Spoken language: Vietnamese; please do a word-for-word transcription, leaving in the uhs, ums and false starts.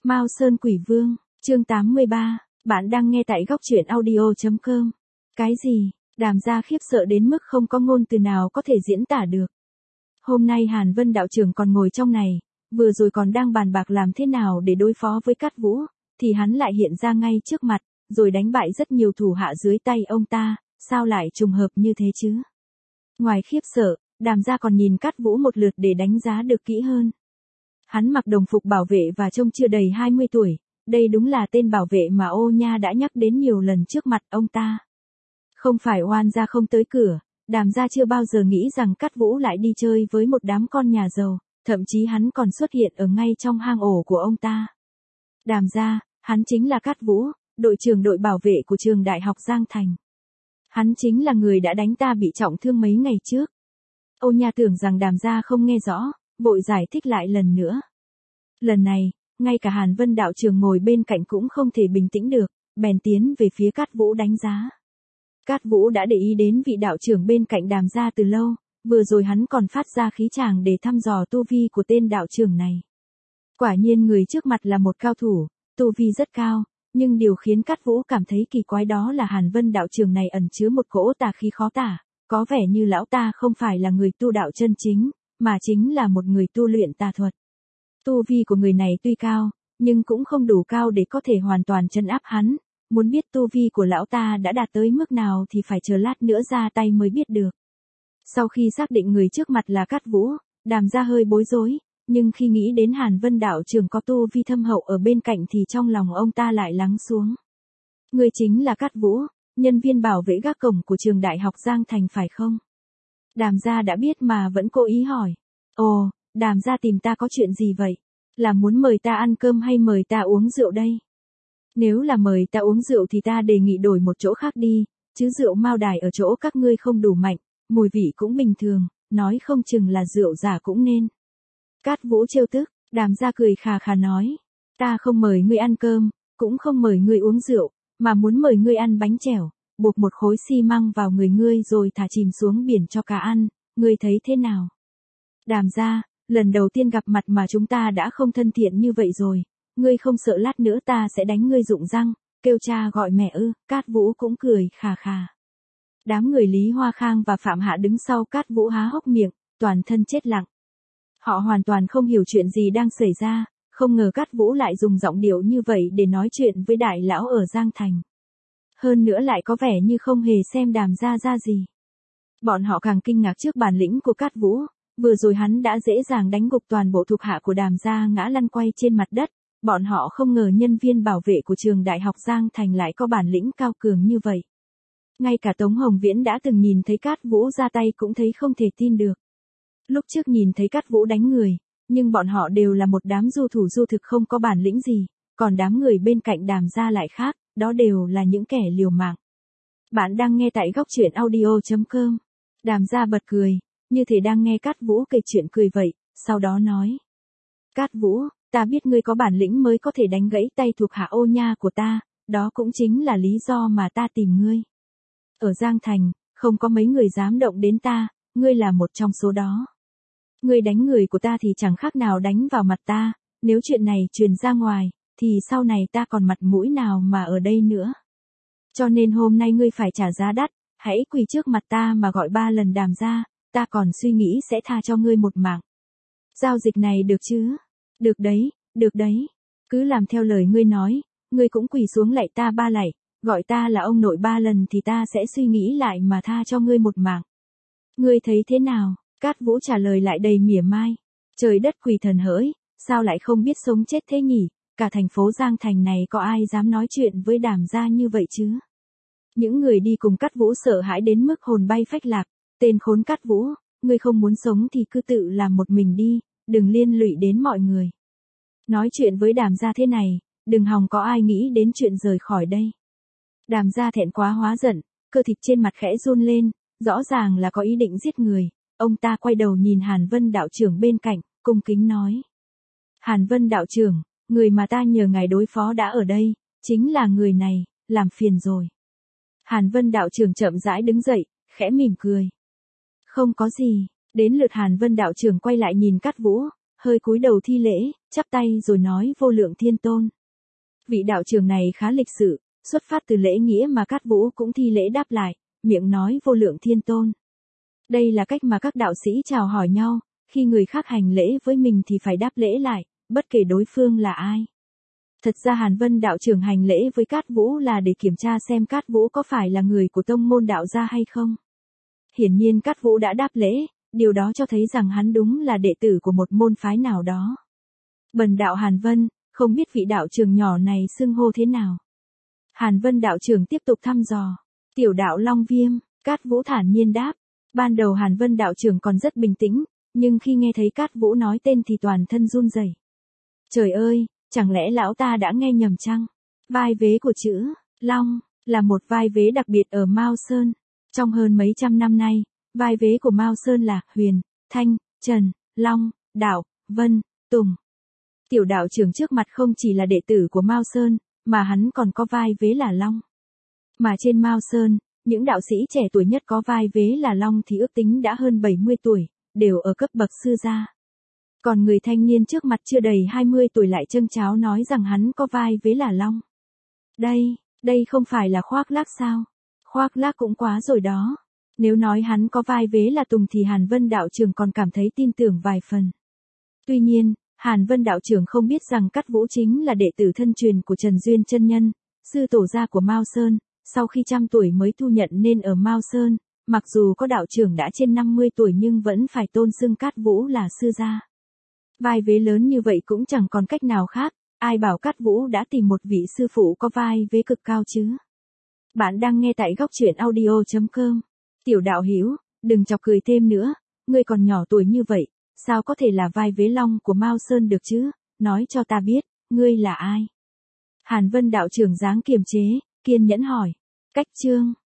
Mao Sơn Quỷ Vương, chương tám mươi ba, bạn đang nghe tại góc truyện audio chấm com. Cái gì? Đàm gia khiếp sợ đến mức không có ngôn từ nào có thể diễn tả được. Hôm nay Hàn Vân đạo trưởng còn ngồi trong này, vừa rồi còn đang bàn bạc làm thế nào để đối phó với Cát Vũ, thì hắn lại hiện ra ngay trước mặt, rồi đánh bại rất nhiều thủ hạ dưới tay ông ta, sao lại trùng hợp như thế chứ? Ngoài khiếp sợ, Đàm gia còn nhìn Cát Vũ một lượt để đánh giá được kỹ hơn. Hắn mặc đồng phục bảo vệ và trông chưa đầy hai mươi tuổi, đây đúng là tên bảo vệ mà Ô Nha đã nhắc đến nhiều lần trước mặt ông ta. Không phải oan gia không tới cửa, Đàm gia chưa bao giờ nghĩ rằng Cát Vũ lại đi chơi với một đám con nhà giàu, thậm chí hắn còn xuất hiện ở ngay trong hang ổ của ông ta. Đàm gia, hắn chính là Cát Vũ, đội trưởng đội bảo vệ của trường đại học Giang Thành. Hắn chính là người đã đánh ta bị trọng thương mấy ngày trước. Ô Nha tưởng rằng Đàm gia không nghe rõ, vội giải thích lại lần nữa. Lần này, ngay cả Hàn Vân đạo trưởng ngồi bên cạnh cũng không thể bình tĩnh được, bèn tiến về phía Cát Vũ đánh giá. Cát Vũ đã để ý đến vị đạo trưởng bên cạnh Đàm gia từ lâu, vừa rồi hắn còn phát ra khí tràng để thăm dò tu vi của tên đạo trưởng này. Quả nhiên người trước mặt là một cao thủ, tu vi rất cao, nhưng điều khiến Cát Vũ cảm thấy kỳ quái đó là Hàn Vân đạo trưởng này ẩn chứa một cỗ tà khí khó tả, có vẻ như lão ta không phải là người tu đạo chân chính, mà chính là một người tu luyện tà thuật. Tu vi của người này tuy cao, nhưng cũng không đủ cao để có thể hoàn toàn trấn áp hắn, muốn biết tu vi của lão ta đã đạt tới mức nào thì phải chờ lát nữa ra tay mới biết được. Sau khi xác định người trước mặt là Cát Vũ, Đàm gia hơi bối rối, nhưng khi nghĩ đến Hàn Vân đạo trưởng có tu vi thâm hậu ở bên cạnh thì trong lòng ông ta lại lắng xuống. Người chính là Cát Vũ, nhân viên bảo vệ gác cổng của trường đại học Giang Thành phải không? Đàm gia đã biết mà vẫn cố ý hỏi. Ồ, Đàm gia tìm ta có chuyện gì vậy? Là muốn mời ta ăn cơm hay mời ta uống rượu đây? Nếu là mời ta uống rượu thì ta đề nghị đổi một chỗ khác đi, chứ rượu Mao Đài ở chỗ các ngươi không đủ mạnh, mùi vị cũng bình thường, nói không chừng là rượu giả cũng nên. Cát Vũ trêu tức, Đàm gia cười khà khà nói. Ta không mời ngươi ăn cơm, cũng không mời ngươi uống rượu, mà muốn mời ngươi ăn bánh chèo, buộc một khối xi măng vào người ngươi rồi thả chìm xuống biển cho cá ăn, ngươi thấy thế nào? Đàm gia, lần đầu tiên gặp mặt mà chúng ta đã không thân thiện như vậy rồi, ngươi không sợ lát nữa ta sẽ đánh ngươi rụng răng, kêu cha gọi mẹ ư? Cát Vũ cũng cười khà khà. Đám người Lý Hoa Khang và Phạm Hạ đứng sau Cát Vũ há hốc miệng, toàn thân chết lặng. Họ hoàn toàn không hiểu chuyện gì đang xảy ra, không ngờ Cát Vũ lại dùng giọng điệu như vậy để nói chuyện với đại lão ở Giang Thành. Hơn nữa lại có vẻ như không hề xem Đàm gia ra gì. Bọn họ càng kinh ngạc trước bản lĩnh của Cát Vũ, vừa rồi hắn đã dễ dàng đánh gục toàn bộ thuộc hạ của Đàm gia ngã lăn quay trên mặt đất, bọn họ không ngờ nhân viên bảo vệ của trường đại học Giang Thành lại có bản lĩnh cao cường như vậy. Ngay cả Tống Hồng Viễn đã từng nhìn thấy Cát Vũ ra tay cũng thấy không thể tin được. Lúc trước nhìn thấy Cát Vũ đánh người, nhưng bọn họ đều là một đám du thủ du thực không có bản lĩnh gì, còn đám người bên cạnh Đàm gia lại khác, đó đều là những kẻ liều mạng. Bạn đang nghe tại góc truyện audio chấm com. Đàm gia bật cười, như thể đang nghe Cát Vũ kể chuyện cười vậy, sau đó nói. Cát Vũ, ta biết ngươi có bản lĩnh mới có thể đánh gãy tay thuộc hạ Ô Nha của ta, đó cũng chính là lý do mà ta tìm ngươi. Ở Giang Thành, không có mấy người dám động đến ta, ngươi là một trong số đó. Ngươi đánh người của ta thì chẳng khác nào đánh vào mặt ta, nếu chuyện này truyền ra ngoài, thì sau này ta còn mặt mũi nào mà ở đây nữa. Cho nên hôm nay ngươi phải trả giá đắt, hãy quỳ trước mặt ta mà gọi ba lần Đàm gia, ta còn suy nghĩ sẽ tha cho ngươi một mạng. Giao dịch này được chứ? Được đấy, được đấy. Cứ làm theo lời ngươi nói, ngươi cũng quỳ xuống lạy ta ba lạy, gọi ta là ông nội ba lần thì ta sẽ suy nghĩ lại mà tha cho ngươi một mạng. Ngươi thấy thế nào? Cát Vũ trả lời lại đầy mỉa mai. Trời đất quỳ thần hỡi, sao lại không biết sống chết thế nhỉ? Cả thành phố Giang Thành này có ai dám nói chuyện với Đàm gia như vậy chứ? Những người đi cùng Cát Vũ sợ hãi đến mức hồn bay phách lạc. Tên khốn Cát Vũ, ngươi không muốn sống thì cứ tự làm một mình đi, đừng liên lụy đến mọi người. Nói chuyện với Đàm gia thế này, đừng hòng có ai nghĩ đến chuyện rời khỏi đây. Đàm gia thẹn quá hóa giận, cơ thịt trên mặt khẽ run lên, rõ ràng là có ý định giết người. Ông ta quay đầu nhìn Hàn Vân đạo trưởng bên cạnh, cung kính nói. Hàn Vân đạo trưởng, người mà ta nhờ ngài đối phó đã ở đây, chính là người này, làm phiền rồi. Hàn Vân đạo trưởng chậm rãi đứng dậy, khẽ mỉm cười. Không có gì, đến lượt Hàn Vân đạo trưởng quay lại nhìn Cát Vũ, hơi cúi đầu thi lễ, chắp tay rồi nói vô lượng thiên tôn. Vị đạo trưởng này khá lịch sự, xuất phát từ lễ nghĩa mà Cát Vũ cũng thi lễ đáp lại, miệng nói vô lượng thiên tôn. Đây là cách mà các đạo sĩ chào hỏi nhau, khi người khác hành lễ với mình thì phải đáp lễ lại, bất kể đối phương là ai. Thật ra Hàn Vân đạo trưởng hành lễ với Cát Vũ là để kiểm tra xem Cát Vũ có phải là người của tông môn đạo gia hay không. Hiển nhiên Cát Vũ đã đáp lễ, điều đó cho thấy rằng hắn đúng là đệ tử của một môn phái nào đó. Bần đạo Hàn Vân, không biết vị đạo trưởng nhỏ này xưng hô thế nào. Hàn Vân đạo trưởng tiếp tục thăm dò. Tiểu đạo Long Viêm, Cát Vũ thản nhiên đáp. Ban đầu Hàn Vân đạo trưởng còn rất bình tĩnh, nhưng khi nghe thấy Cát Vũ nói tên thì toàn thân run rẩy. Trời ơi, chẳng lẽ lão ta đã nghe nhầm chăng? Vai vế của chữ Long là một vai vế đặc biệt ở Mao Sơn. Trong hơn mấy trăm năm nay, vai vế của Mao Sơn là Huyền, Thanh, Trần, Long, Đạo, Vân, Tùng. Tiểu đạo trưởng trước mặt không chỉ là đệ tử của Mao Sơn, mà hắn còn có vai vế là Long. Mà trên Mao Sơn, những đạo sĩ trẻ tuổi nhất có vai vế là Long thì ước tính đã hơn bảy mươi tuổi, đều ở cấp bậc sư gia. Còn người thanh niên trước mặt chưa đầy hai mươi tuổi lại châng cháo nói rằng hắn có vai vế là Long. Đây, đây không phải là khoác lác sao? Khoác lác cũng quá rồi đó. Nếu nói hắn có vai vế là Tùng thì Hàn Vân đạo trưởng còn cảm thấy tin tưởng vài phần. Tuy nhiên, Hàn Vân đạo trưởng không biết rằng Cát Vũ chính là đệ tử thân truyền của Trần Duyên chân nhân, sư tổ gia của Mao Sơn, sau khi trăm tuổi mới thu nhận nên ở Mao Sơn, mặc dù có đạo trưởng đã trên năm mươi tuổi nhưng vẫn phải tôn xưng Cát Vũ là sư gia. Vai vế lớn như vậy cũng chẳng còn cách nào khác, ai bảo Cát Vũ đã tìm một vị sư phụ có vai vế cực cao chứ. Bạn đang nghe tại góc truyện audio chấm com. Tiểu đạo hữu, đừng chọc cười thêm nữa, ngươi còn nhỏ tuổi như vậy, sao có thể là vai vế Long của Mao Sơn được chứ, nói cho ta biết, ngươi là ai? Hàn Vân đạo trưởng dáng kiềm chế, kiên nhẫn hỏi. Cách chương